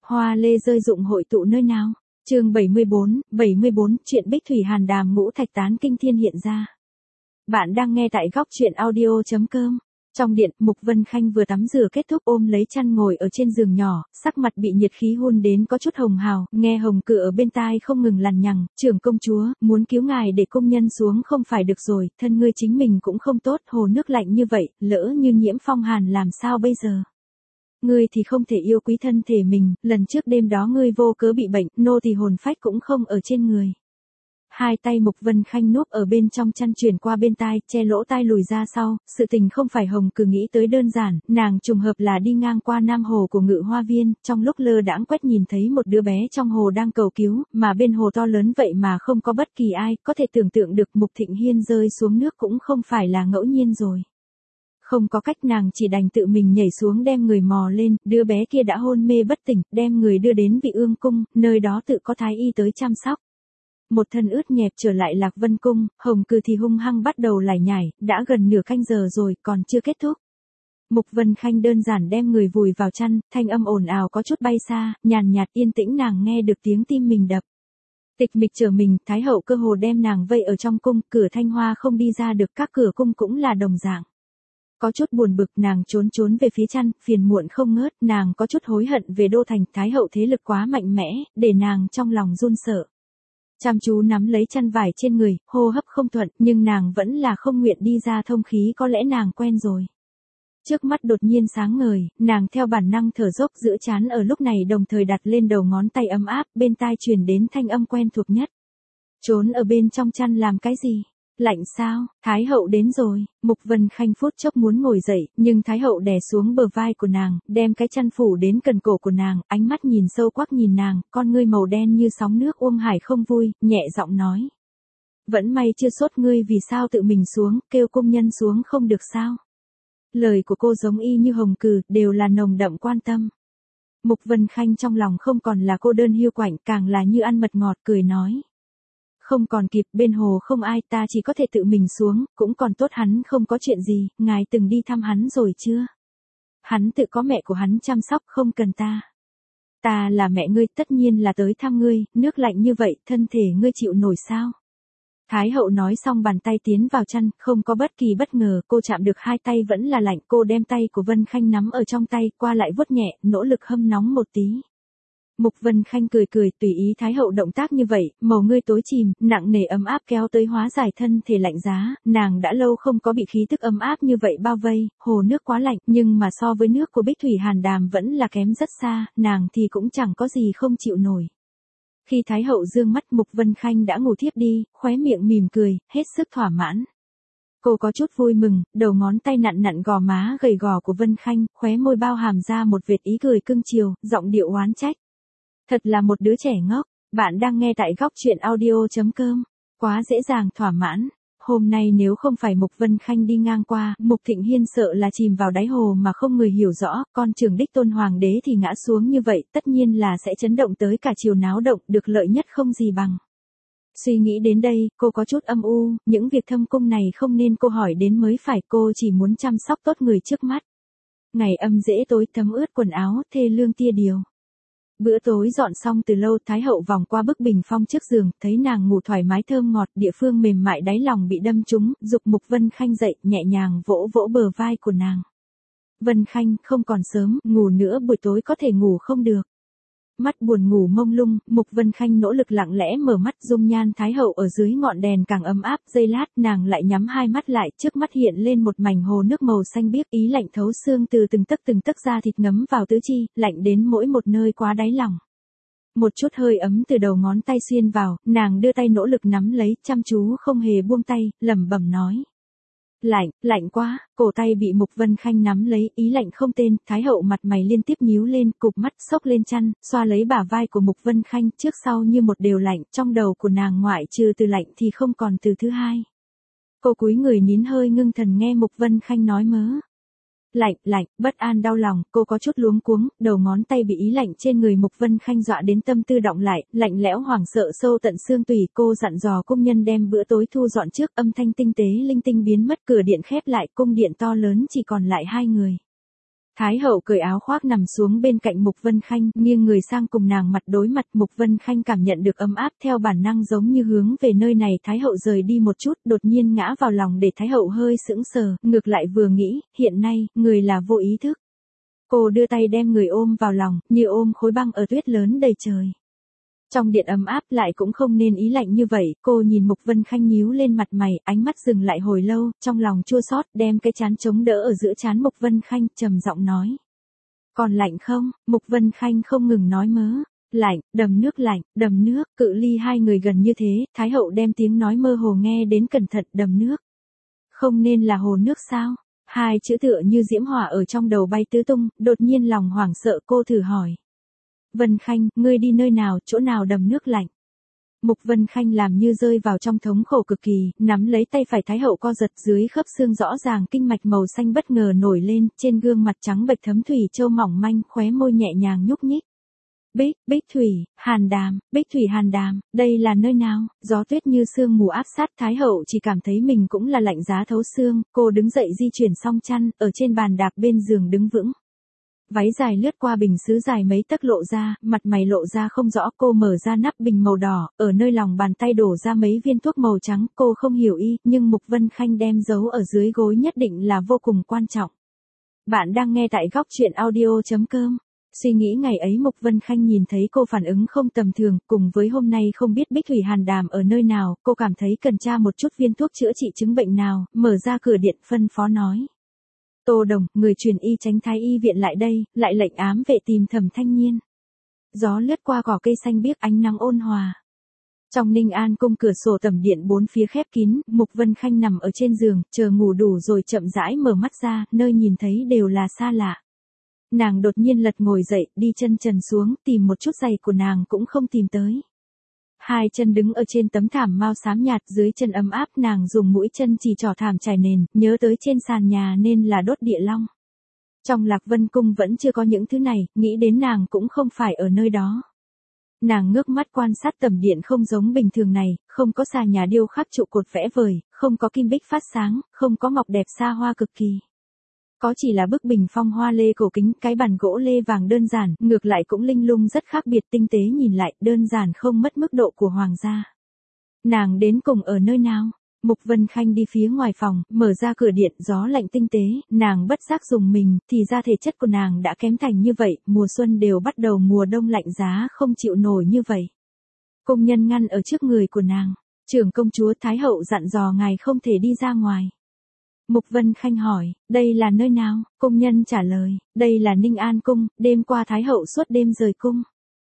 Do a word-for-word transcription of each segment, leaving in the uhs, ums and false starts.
Hoa lê rơi rụng hội tụ nơi nào? Chương bảy mươi bốn, bảy mươi bốn, chuyện Bích Thủy Hàn Đàm ngũ thạch tán kinh thiên hiện ra. Bạn đang nghe tại góc truyện audio chấm com. Trong điện, Mục Vân Khanh vừa tắm rửa kết thúc ôm lấy chăn ngồi ở trên giường nhỏ, sắc mặt bị nhiệt khí hun đến có chút hồng hào, nghe Hồng Cử ở bên tai không ngừng lằn nhằng, "Trưởng công chúa, muốn cứu ngài để công nhân xuống không phải được rồi, thân ngươi chính mình cũng không tốt, hồ nước lạnh như vậy, lỡ như nhiễm phong hàn làm sao bây giờ? Ngươi thì không thể yêu quý thân thể mình, lần trước đêm đó ngươi vô cớ bị bệnh, nô thì hồn phách cũng không ở trên người." Hai tay Mục Vân Khanh núp ở bên trong chăn chuyển qua bên tai, che lỗ tai lùi ra sau, sự tình không phải Hồng Cử nghĩ tới đơn giản, nàng trùng hợp là đi ngang qua Nam Hồ của Ngự Hoa Viên, trong lúc lơ đãng quét nhìn thấy một đứa bé trong hồ đang cầu cứu, mà bên hồ to lớn vậy mà không có bất kỳ ai, có thể tưởng tượng được Mục Thịnh Hiên rơi xuống nước cũng không phải là ngẫu nhiên rồi. Không có cách, nàng chỉ đành tự mình nhảy xuống đem người mò lên, đứa bé kia đã hôn mê bất tỉnh, đem người đưa đến Vị Ương Cung, nơi đó tự có thái y tới chăm sóc. Một thân ướt nhẹp trở lại Lạc Vân Cung, Hồng Cừ thì hung hăng bắt đầu lải nhải, đã gần nửa canh giờ rồi, còn chưa kết thúc. Mục Vân Khanh đơn giản đem người vùi vào chăn, thanh âm ồn ào có chút bay xa, nhàn nhạt yên tĩnh, nàng nghe được tiếng tim mình đập. Tịch mịch trở mình, Thái hậu cơ hồ đem nàng vây ở trong cung, cửa Thanh Hoa không đi ra được, các cửa cung cũng là đồng dạng. Có chút buồn bực, nàng trốn trốn về phía chăn, phiền muộn không ngớt, nàng có chút hối hận về đô thành, Thái hậu thế lực quá mạnh mẽ, để nàng trong lòng run sợ. Chăm chú nắm lấy chăn vải trên người, hô hấp không thuận, nhưng nàng vẫn là không nguyện đi ra thông khí, có lẽ nàng quen rồi. Trước mắt đột nhiên sáng ngời, nàng theo bản năng thở dốc, giữa trán ở lúc này đồng thời đặt lên đầu ngón tay ấm áp, bên tai truyền đến thanh âm quen thuộc nhất. Trốn ở bên trong chăn làm cái gì? Lạnh sao? Thái hậu đến rồi. Mục Vân Khanh phút chốc muốn ngồi dậy, nhưng Thái hậu đè xuống bờ vai của nàng, đem cái chăn phủ đến cần cổ của nàng, ánh mắt nhìn sâu quắc nhìn nàng, con ngươi màu đen như sóng nước Uông Hải không vui, nhẹ giọng nói. Vẫn may chưa sốt, ngươi vì sao tự mình xuống, kêu công nhân xuống không được sao? Lời của cô giống y như Hồng Cừ, đều là nồng đậm quan tâm. Mục Vân Khanh trong lòng không còn là cô đơn hiu quạnh, càng là như ăn mật ngọt, cười nói. Không còn kịp, bên hồ không ai, ta chỉ có thể tự mình xuống, cũng còn tốt hắn không có chuyện gì, ngài từng đi thăm hắn rồi chưa? Hắn tự có mẹ của hắn chăm sóc, không cần ta. Ta là mẹ ngươi, tất nhiên là tới thăm ngươi, nước lạnh như vậy, thân thể ngươi chịu nổi sao? Thái hậu nói xong bàn tay tiến vào chăn, không có bất kỳ bất ngờ, cô chạm được hai tay vẫn là lạnh, cô đem tay của Vân Khanh nắm ở trong tay, qua lại vuốt nhẹ, nỗ lực hâm nóng một tí. Mục Vân Khanh cười cười, tùy ý Thái hậu động tác như vậy, màu ngươi tối chìm, nặng nề ấm áp kéo tới hóa giải thân thể lạnh giá, nàng đã lâu không có bị khí tức ấm áp như vậy bao vây, hồ nước quá lạnh, nhưng mà so với nước của Bích Thủy Hàn Đàm vẫn là kém rất xa, nàng thì cũng chẳng có gì không chịu nổi. Khi Thái hậu dương mắt, Mục Vân Khanh đã ngủ thiếp đi, khóe miệng mỉm cười, hết sức thỏa mãn. Cô có chút vui mừng, đầu ngón tay nặn nặn gò má gầy gò của Vân Khanh, khóe môi bao hàm ra một vệt ý cười cưng chiều, giọng điệu oán trách. Thật là một đứa trẻ ngốc, bạn đang nghe tại góc truyện audio chấm com, quá dễ dàng thỏa mãn. Hôm nay nếu không phải Mục Vân Khanh đi ngang qua, Mục Thịnh Hiên sợ là chìm vào đáy hồ mà không người hiểu rõ, con trưởng đích tôn hoàng đế thì ngã xuống như vậy, tất nhiên là sẽ chấn động tới cả triều náo động, được lợi nhất không gì bằng. Suy nghĩ đến đây, cô có chút âm u, những việc thâm cung này không nên cô hỏi đến mới phải, cô chỉ muốn chăm sóc tốt người trước mắt. Ngày âm dễ tối, thấm ướt quần áo, thê lương tia điều. Bữa tối dọn xong từ lâu, Thái hậu vòng qua bức bình phong trước giường, thấy nàng ngủ thoải mái thơm ngọt, địa phương mềm mại đáy lòng bị đâm trúng, giục Mục Vân Khanh dậy, nhẹ nhàng vỗ vỗ bờ vai của nàng. Vân Khanh, không còn sớm, ngủ nữa buổi tối có thể ngủ không được. Mắt buồn ngủ mông lung, Mục Vân Khanh nỗ lực lặng lẽ mở mắt, dung nhan Thái hậu ở dưới ngọn đèn càng ấm áp, giây lát nàng lại nhắm hai mắt lại, trước mắt hiện lên một mảnh hồ nước màu xanh biếc, ý lạnh thấu xương từ từng tấc từng tấc da thịt ngấm vào tứ chi, lạnh đến mỗi một nơi quá đáy lòng. Một chút hơi ấm từ đầu ngón tay xuyên vào, nàng đưa tay nỗ lực nắm lấy, chăm chú không hề buông tay, lẩm bẩm nói. Lạnh, lạnh quá, cổ tay bị Mục Vân Khanh nắm lấy, ý lạnh không tên, Thái hậu mặt mày liên tiếp nhíu lên, cụp mắt, xốc lên chăn, xoa lấy bả vai của Mục Vân Khanh, trước sau như một đều lạnh, trong đầu của nàng ngoại trừ từ lạnh thì không còn từ thứ hai. Cô cúi người nín hơi ngưng thần nghe Mục Vân Khanh nói mớ. Lạnh, lạnh, bất an đau lòng, cô có chút luống cuống, đầu ngón tay bị ý lạnh trên người Mục Vân Khanh dọa đến tâm tư động lại, lạnh lẽo hoảng sợ sâu tận xương tủy, cô dặn dò công nhân đem bữa tối thu dọn trước, âm thanh tinh tế linh tinh biến mất, cửa điện khép lại, cung điện to lớn chỉ còn lại hai người. Thái hậu cởi áo khoác nằm xuống bên cạnh Mục Vân Khanh, nghiêng người sang cùng nàng mặt đối mặt. Mục Vân Khanh cảm nhận được ấm áp, theo bản năng giống như hướng về nơi này. Thái hậu rời đi một chút, đột nhiên ngã vào lòng để Thái hậu hơi sững sờ, ngược lại vừa nghĩ, hiện nay, người là vô ý thức. Cô đưa tay đem người ôm vào lòng, như ôm khối băng ở tuyết lớn đầy trời. Trong điện ấm áp lại cũng không nên ý lạnh như vậy, cô nhìn Mục Vân Khanh nhíu lên mặt mày, ánh mắt dừng lại hồi lâu, trong lòng chua xót, đem cái trán chống đỡ ở giữa trán Mục Vân Khanh, trầm giọng nói. Còn lạnh không? Mục Vân Khanh không ngừng nói mớ. Lạnh, đầm nước lạnh, đầm nước, cự ly hai người gần như thế, Thái hậu đem tiếng nói mơ hồ nghe đến cẩn thận, đầm nước. Không nên là hồ nước sao? Hai chữ tựa như diễm hỏa ở trong đầu bay tứ tung, đột nhiên lòng hoảng sợ cô thử hỏi. Vân Khanh, ngươi đi nơi nào, chỗ nào đầm nước lạnh? Mục Vân Khanh làm như rơi vào trong thống khổ cực kỳ, nắm lấy tay phải Thái hậu co giật dưới khớp xương rõ ràng kinh mạch màu xanh bất ngờ nổi lên, trên gương mặt trắng bệch thấm thủy châu mỏng manh, khóe môi nhẹ nhàng nhúc nhích. Bích, Bích Thủy, Hàn Đàm, Bích Thủy Hàn Đàm, đây là nơi nào? Gió tuyết như sương mù áp sát, Thái hậu chỉ cảm thấy mình cũng là lạnh giá thấu xương, cô đứng dậy di chuyển xong chăn, ở trên bàn đạp bên giường đứng vững. Váy dài lướt qua bình sứ dài mấy tấc lộ ra, mặt mày lộ ra không rõ, cô mở ra nắp bình màu đỏ, ở nơi lòng bàn tay đổ ra mấy viên thuốc màu trắng, cô không hiểu y, nhưng Mục Vân Khanh đem giấu ở dưới gối nhất định là vô cùng quan trọng. Bạn đang nghe tại góc truyện audio.com. Suy nghĩ ngày ấy Mục Vân Khanh nhìn thấy cô phản ứng không tầm thường, cùng với hôm nay không biết Bích Thủy Hàn Đàm ở nơi nào, cô cảm thấy cần tra một chút viên thuốc chữa trị chứng bệnh nào, mở ra cửa điện phân phó nói. Tô Đồng, người truyền y Chánh Thái y viện lại đây, lại lệnh ám vệ tìm Thẩm Thanh Nhiên. Gió lướt qua cỏ cây xanh biếc, ánh nắng ôn hòa. Trong Ninh An cung cửa sổ tầm điện bốn phía khép kín, Mục Vân Khanh nằm ở trên giường, chờ ngủ đủ rồi chậm rãi mở mắt ra, nơi nhìn thấy đều là xa lạ. Nàng đột nhiên lật ngồi dậy, đi chân trần xuống, tìm một chút giày của nàng cũng không tìm tới. Hai chân đứng ở trên tấm thảm mao xám nhạt, dưới chân ấm áp, nàng dùng mũi chân chỉ trỏ thảm trải nền, nhớ tới trên sàn nhà nên là đốt địa long. Trong Lạc Vân cung vẫn chưa có những thứ này, nghĩ đến nàng cũng không phải ở nơi đó. Nàng ngước mắt quan sát tầm điện không giống bình thường này, không có xà nhà điêu khắc trụ cột vẽ vời, không có kim bích phát sáng, không có ngọc đẹp xa hoa cực kỳ. Có chỉ là bức bình phong hoa lê cổ kính, cái bàn gỗ lê vàng đơn giản, ngược lại cũng linh lung rất khác biệt, tinh tế nhìn lại, đơn giản không mất mức độ của hoàng gia. Nàng đến cùng ở nơi nào? Mục Vân Khanh đi phía ngoài phòng, mở ra cửa điện, gió lạnh tinh tế, nàng bất giác dùng mình, thì ra thể chất của nàng đã kém thành như vậy, mùa xuân đều bắt đầu, mùa đông lạnh giá không chịu nổi như vậy. Công nhân ngăn ở trước người của nàng, trưởng công chúa Thái hậu dặn dò ngài không thể đi ra ngoài. Mục Vân Khanh hỏi, đây là nơi nào? Công nhân trả lời, đây là Ninh An cung, đêm qua Thái hậu suốt đêm rời cung.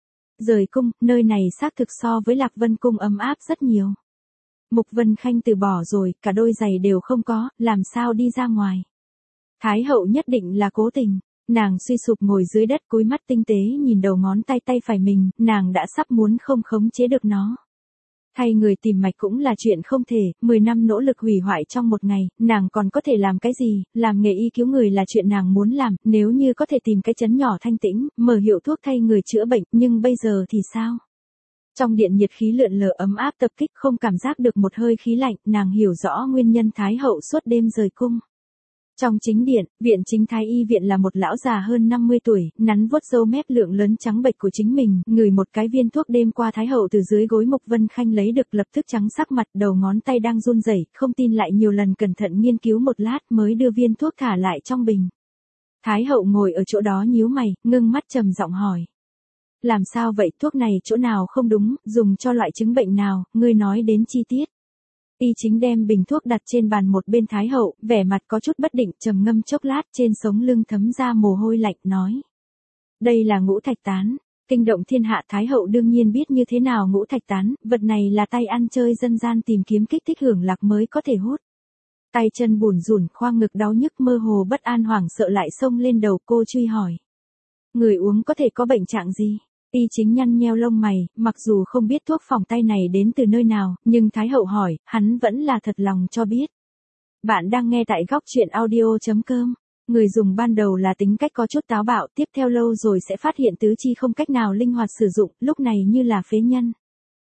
Rời cung, nơi này xác thực so với Lạc Vân cung ấm áp rất nhiều. Mục Vân Khanh từ bỏ rồi, cả đôi giày đều không có, làm sao đi ra ngoài. Thái hậu nhất định là cố tình. Nàng suy sụp ngồi dưới đất, cúi mắt tinh tế nhìn đầu ngón tay tay phải mình, nàng đã sắp muốn không khống chế được nó. Thay người tìm mạch cũng là chuyện không thể, mười năm nỗ lực hủy hoại trong một ngày, nàng còn có thể làm cái gì, làm nghề y cứu người là chuyện nàng muốn làm, nếu như có thể tìm cái chấn nhỏ thanh tĩnh, mở hiệu thuốc thay người chữa bệnh, nhưng bây giờ thì sao? Trong điện nhiệt khí lượn lờ ấm áp tập kích, không cảm giác được một hơi khí lạnh, nàng hiểu rõ nguyên nhân Thái hậu suốt đêm rời cung. Trong chính điện, viện chính Thái y viện là một lão già hơn năm mươi tuổi, nắn vuốt râu mép lượng lớn trắng bệch của chính mình, ngửi một cái viên thuốc đêm qua Thái hậu từ dưới gối Mục Vân Khanh lấy được, lập tức trắng sắc mặt, đầu ngón tay đang run rẩy, không tin lại nhiều lần cẩn thận nghiên cứu một lát mới đưa viên thuốc thả lại trong bình. Thái hậu ngồi ở chỗ đó nhíu mày, ngưng mắt trầm giọng hỏi. Làm sao vậy, thuốc này chỗ nào không đúng, dùng cho loại chứng bệnh nào, ngươi nói đến chi tiết. Y chính đem bình thuốc đặt trên bàn một bên Thái hậu, vẻ mặt có chút bất định, trầm ngâm chốc lát, trên sống lưng thấm ra mồ hôi lạnh, nói. Đây là ngũ thạch tán, kinh động thiên hạ. Thái hậu đương nhiên biết như thế nào ngũ thạch tán, vật này là tay ăn chơi dân gian tìm kiếm kích thích hưởng lạc mới có thể hút. Tay chân bủn rủn, khoang ngực đau nhức, mơ hồ bất an hoảng sợ lại xông lên đầu, cô truy hỏi. Người uống có thể có bệnh trạng gì? Y chính nhăn nheo lông mày, mặc dù không biết thuốc phòng tay này đến từ nơi nào, nhưng Thái hậu hỏi, hắn vẫn là thật lòng cho biết. Bạn đang nghe tại góc truyện audio.com. Người dùng ban đầu là tính cách có chút táo bạo, tiếp theo lâu rồi sẽ phát hiện tứ chi không cách nào linh hoạt sử dụng, lúc này như là phế nhân.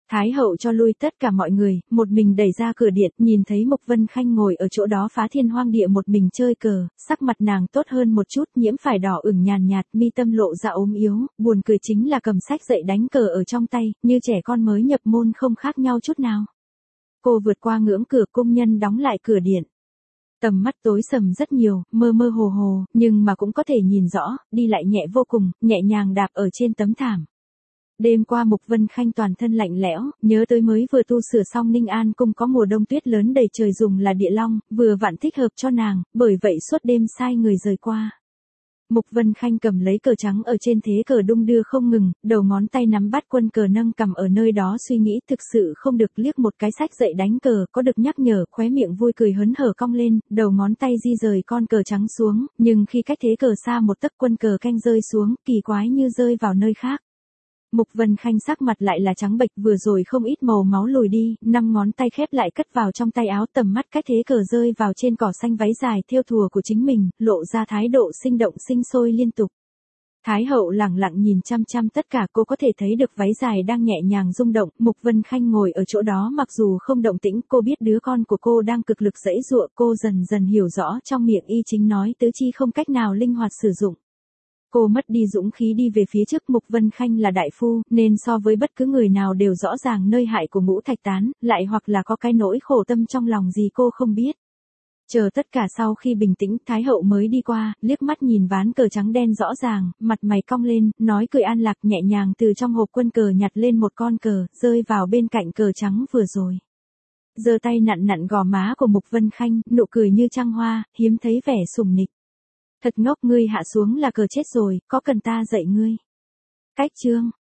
Thái hậu cho lui tất cả mọi người, một mình đẩy ra cửa điện, nhìn thấy Mục Vân Khanh ngồi ở chỗ đó phá thiên hoang địa một mình chơi cờ, sắc mặt nàng tốt hơn một chút, nhiễm phải đỏ ửng nhàn nhạt, mi tâm lộ ra ốm yếu, buồn cười chính là cầm sách dậy đánh cờ ở trong tay, như trẻ con mới nhập môn không khác nhau chút nào. Cô vượt qua ngưỡng cửa, cung nhân đóng lại cửa điện. Tầm mắt tối sầm rất nhiều, mơ mơ hồ hồ, nhưng mà cũng có thể nhìn rõ, đi lại nhẹ vô cùng, nhẹ nhàng đạp ở trên tấm thảm. Đêm qua Mục Vân Khanh toàn thân lạnh lẽo, nhớ tới mới vừa tu sửa xong Ninh An cung có mùa đông tuyết lớn đầy trời dùng là địa long, vừa vặn thích hợp cho nàng, bởi vậy suốt đêm sai người rời qua. Mục Vân Khanh cầm lấy cờ trắng ở trên thế cờ đung đưa không ngừng, đầu ngón tay nắm bắt quân cờ nâng cầm ở nơi đó suy nghĩ thực sự không được liếc một cái sách dậy đánh cờ, có được nhắc nhở, khóe miệng vui cười hớn hở cong lên, đầu ngón tay di rời con cờ trắng xuống, nhưng khi cách thế cờ xa một tấc quân cờ canh rơi xuống, kỳ quái như rơi vào nơi khác. Mục Vân Khanh sắc mặt lại là trắng bệch, vừa rồi không ít màu máu lùi đi, năm ngón tay khép lại cất vào trong tay áo, tầm mắt cách thế cờ rơi vào trên cỏ xanh váy dài thêu thùa của chính mình, lộ ra thái độ sinh động sinh sôi liên tục. Thái hậu lẳng lặng nhìn chăm chăm tất cả, cô có thể thấy được váy dài đang nhẹ nhàng rung động, Mục Vân Khanh ngồi ở chỗ đó mặc dù không động tĩnh, cô biết đứa con của cô đang cực lực giãy giụa, cô dần dần hiểu rõ trong miệng y chính nói tứ chi không cách nào linh hoạt sử dụng. Cô mất đi dũng khí đi về phía trước. Mục Vân Khanh là đại phu, nên so với bất cứ người nào đều rõ ràng nơi hại của Ngũ Thạch Tán, lại hoặc là có cái nỗi khổ tâm trong lòng gì cô không biết. Chờ tất cả sau khi bình tĩnh, Thái hậu mới đi qua, liếc mắt nhìn ván cờ trắng đen rõ ràng, mặt mày cong lên, nói cười an lạc, nhẹ nhàng từ trong hộp quân cờ nhặt lên một con cờ, rơi vào bên cạnh cờ trắng vừa rồi. Giơ tay nặn nặn gò má của Mục Vân Khanh, nụ cười như trăng hoa, hiếm thấy vẻ sùng nịch. Thật ngốc, ngươi hạ xuống là cờ chết rồi, có cần ta dạy ngươi? Cách chương